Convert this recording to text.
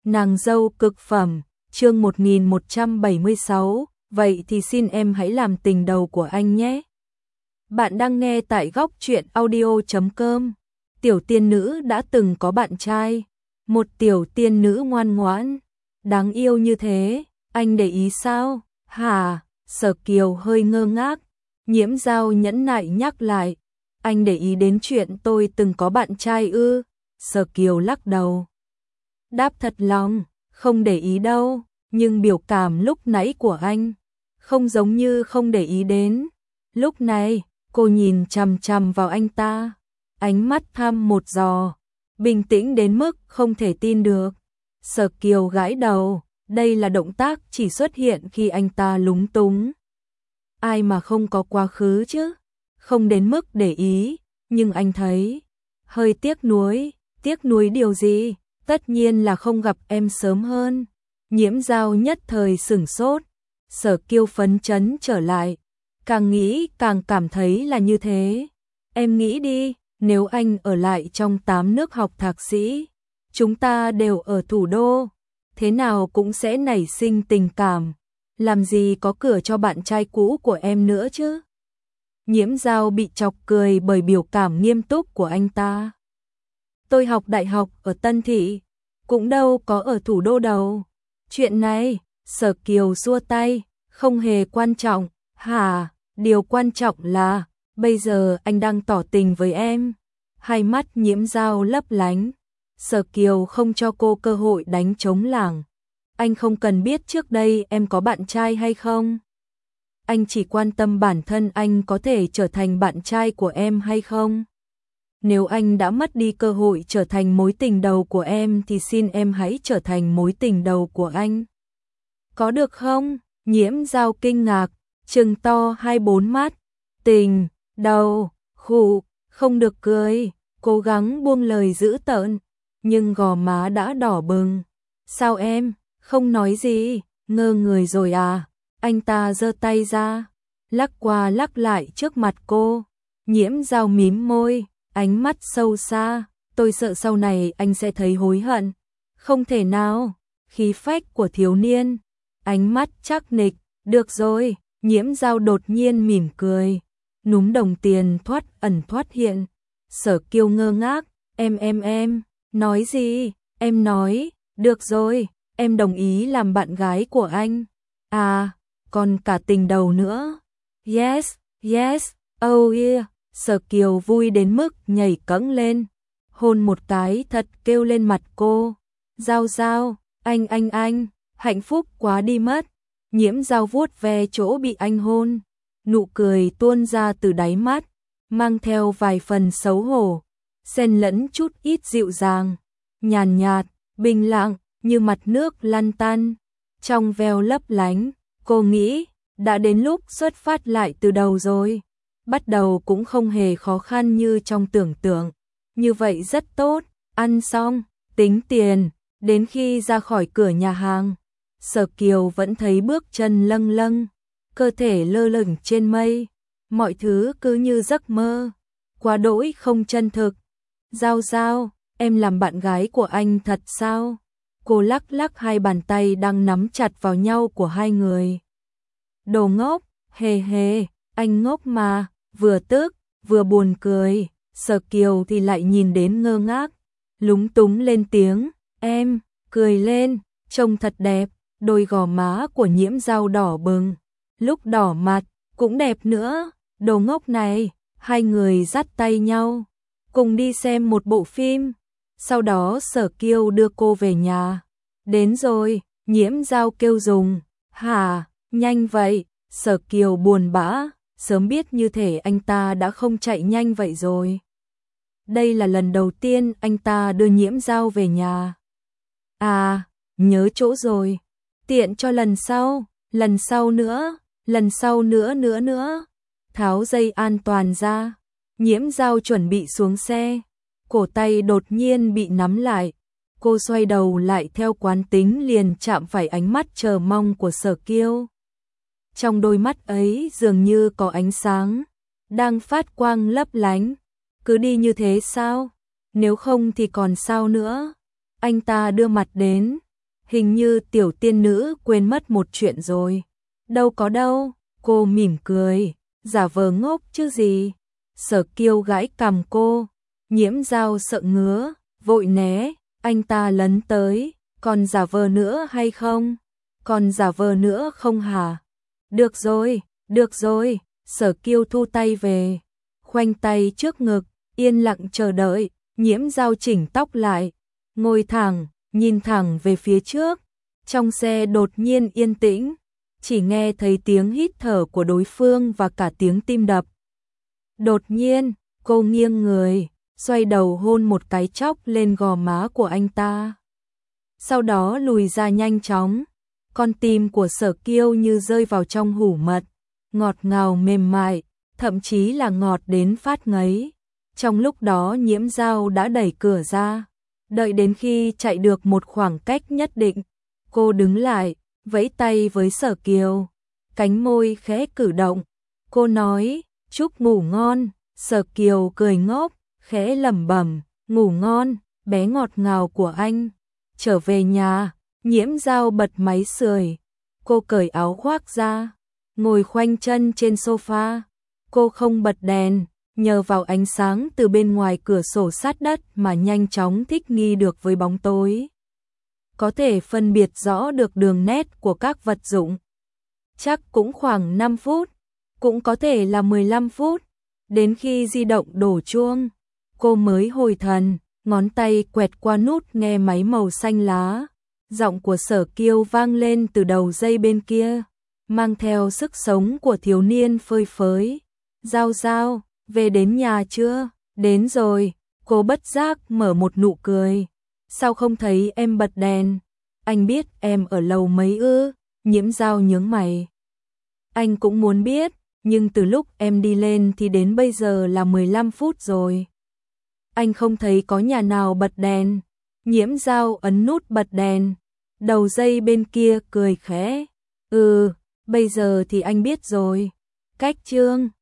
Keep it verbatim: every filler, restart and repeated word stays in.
Nàng dâu cực phẩm, chương một nghìn một trăm bảy mươi sáu, vậy thì xin em hãy làm tình đầu của anh nhé. Bạn đang nghe tại góc truyện audio chấm com. Tiểu tiên nữ đã từng có bạn trai, một tiểu tiên nữ ngoan ngoãn, đáng yêu như thế, anh để ý sao? Hả? Sở Kiều hơi ngơ ngác, Nhiễm Dao nhẫn nại nhắc lại, anh để ý đến chuyện tôi từng có bạn trai ư? Sở Kiều lắc đầu. Đáp thật lòng, không để ý đâu, nhưng biểu cảm lúc nãy của anh không giống như không để ý đến. Lúc này, cô nhìn chằm chằm vào anh ta, ánh mắt thăm một giò, bình tĩnh đến mức không thể tin được. Sở Kiều gãi đầu, đây là động tác chỉ xuất hiện khi anh ta lúng túng. Ai mà không có quá khứ chứ, không đến mức để ý, nhưng anh thấy hơi tiếc nuối. Tiếc nuối điều gì? Tất nhiên là không gặp em sớm hơn. Nhiễm Dao nhất thời sửng sốt, Sở Kiều phấn chấn trở lại, càng nghĩ càng cảm thấy là như thế. Em nghĩ đi, nếu anh ở lại trong tám nước học thạc sĩ, chúng ta đều ở thủ đô, thế nào cũng sẽ nảy sinh tình cảm, làm gì có cửa cho bạn trai cũ của em nữa chứ. Nhiễm Dao bị chọc cười bởi biểu cảm nghiêm túc của anh ta. Tôi học đại học ở Tân Thị, cũng đâu có ở thủ đô đâu. Chuyện này, Sở Kiều xua tay, không hề quan trọng. Hả? Điều quan trọng là, bây giờ anh đang tỏ tình với em. Hai mắt Nhiễm Dao lấp lánh. Sở Kiều không cho cô cơ hội đánh trống lảng. Anh không cần biết trước đây em có bạn trai hay không. Anh chỉ quan tâm bản thân anh có thể trở thành bạn trai của em hay không. Nếu anh đã mất đi cơ hội trở thành mối tình đầu của em thì xin em hãy trở thành mối tình đầu của anh. Có được không? Nhiễm Dao kinh ngạc, trừng to hai bốn mắt. Tình, đầu, khụ, không được cười, cố gắng buông lời dữ tợn, nhưng gò má đã đỏ bừng. Sao em, không nói gì, ngơ người rồi à? Anh ta giơ tay ra, lắc qua lắc lại trước mặt cô. Nhiễm Dao mím môi, ánh mắt sâu xa, tôi sợ sau này anh sẽ thấy hối hận. Không thể nào, khí phách của thiếu niên, ánh mắt chắc nịch, được rồi. Nhiễm Dao đột nhiên mỉm cười, núm đồng tiền thoát ẩn thoát hiện. Sở Kiều ngơ ngác, em em em, nói gì? Em nói, được rồi, em đồng ý làm bạn gái của anh. À, còn cả tình đầu nữa. Yes, yes, oh yeah. Sở Kiều vui đến mức nhảy cẫng lên, hôn một cái thật kêu lên mặt cô. Dao Dao, anh anh anh, hạnh phúc quá đi mất. Nhiễm Dao vuốt ve chỗ bị anh hôn, nụ cười tuôn ra từ đáy mắt, mang theo vài phần xấu hổ, xen lẫn chút ít dịu dàng, nhàn nhạt, bình lặng, như mặt nước lăn tăn, trong veo lấp lánh. Cô nghĩ, đã đến lúc xuất phát lại từ đầu rồi. Bắt đầu cũng không hề khó khăn như trong tưởng tượng. Như vậy rất tốt, ăn xong, tính tiền, đến khi ra khỏi cửa nhà hàng. Sở Kiều vẫn thấy bước chân lâng lâng, cơ thể lơ lửng trên mây. Mọi thứ cứ như giấc mơ, quá đỗi không chân thực. Dao Dao, em làm bạn gái của anh thật sao? Cô lắc lắc hai bàn tay đang nắm chặt vào nhau của hai người. Đồ ngốc, hề hề, anh ngốc mà. Vừa tức, vừa buồn cười, Sở Kiều thì lại nhìn đến ngơ ngác, lúng túng lên tiếng, em, cười lên, trông thật đẹp. Đôi gò má của Nhiễm Dao đỏ bừng, lúc đỏ mặt, cũng đẹp nữa. Đồ ngốc này, hai người dắt tay nhau, cùng đi xem một bộ phim. Sau đó Sở Kiều đưa cô về nhà. Đến rồi, Nhiễm Dao kêu rùng, hả, nhanh vậy. Sở Kiều buồn bã, sớm biết như thể anh ta đã không chạy nhanh vậy rồi. Đây là lần đầu tiên anh ta đưa Nhiễm Dao về nhà. À, nhớ chỗ rồi, tiện cho lần sau, lần sau nữa, lần sau nữa nữa nữa. Tháo dây an toàn ra, Nhiễm Dao chuẩn bị xuống xe, cổ tay đột nhiên bị nắm lại. Cô xoay đầu lại theo quán tính liền chạm phải ánh mắt chờ mong của Sở Kiều. Trong đôi mắt ấy dường như có ánh sáng, đang phát quang lấp lánh. Cứ đi như thế sao? Nếu không thì còn sao nữa? Anh ta đưa mặt đến, Hình như tiểu tiên nữ quên mất một chuyện rồi. Đâu có đâu, cô mỉm cười, giả vờ ngốc chứ gì. Sở Kiêu gãi cằm cô, Nhiễm Dao sợ ngứa, vội né, anh ta lấn tới, còn giả vờ nữa hay không? Còn giả vờ nữa không hả? Được rồi, được rồi, Sở Kiêu thu tay về, khoanh tay trước ngực, yên lặng chờ đợi. Nhiễm Dao chỉnh tóc lại, ngồi thẳng, nhìn thẳng về phía trước. Trong xe đột nhiên yên tĩnh, chỉ nghe thấy tiếng hít thở của đối phương và cả tiếng tim đập. Đột nhiên, cô nghiêng người, xoay đầu hôn một cái chóc lên gò má của anh ta. Sau đó lùi ra nhanh chóng, con tim của Sở Kiêu như rơi vào trong hủ mật, ngọt ngào mềm mại, thậm chí là ngọt đến phát ngấy. Trong lúc đó Nhiễm Dao đã đẩy cửa ra, đợi đến khi chạy được một khoảng cách nhất định, cô đứng lại, vẫy tay với Sở Kiều, cánh môi khẽ cử động. Cô nói, chúc ngủ ngon. Sở Kiều cười ngốc, khẽ lẩm bẩm, ngủ ngon, bé ngọt ngào của anh. Trở về nhà, Nhiễm Dao bật máy sưởi, cô cởi áo khoác ra, ngồi khoanh chân trên sofa. Cô không bật đèn, nhờ vào ánh sáng từ bên ngoài cửa sổ sát đất mà nhanh chóng thích nghi được với bóng tối. Có thể phân biệt rõ được đường nét của các vật dụng. Chắc cũng khoảng năm phút, cũng có thể là mười lăm phút. Đến khi di động đổ chuông, cô mới hồi thần, ngón tay quẹt qua nút nghe máy màu xanh lá. Giọng của Sở Kiêu vang lên từ đầu dây bên kia, mang theo sức sống của thiếu niên phơi phới. Dao Dao, về đến nhà chưa? Đến rồi, cô bất giác mở một nụ cười. Sao không thấy em bật đèn? Anh biết em ở lầu mấy ư? Nhiễm Dao nhướng mày. Anh cũng muốn biết, nhưng từ lúc em đi lên thì đến bây giờ là mười lăm phút rồi. Anh không thấy có nhà nào bật đèn. Nhiễm Dao ấn nút bật đèn. Đầu dây bên kia cười khẽ. Ừ, bây giờ thì anh biết rồi. Cách chương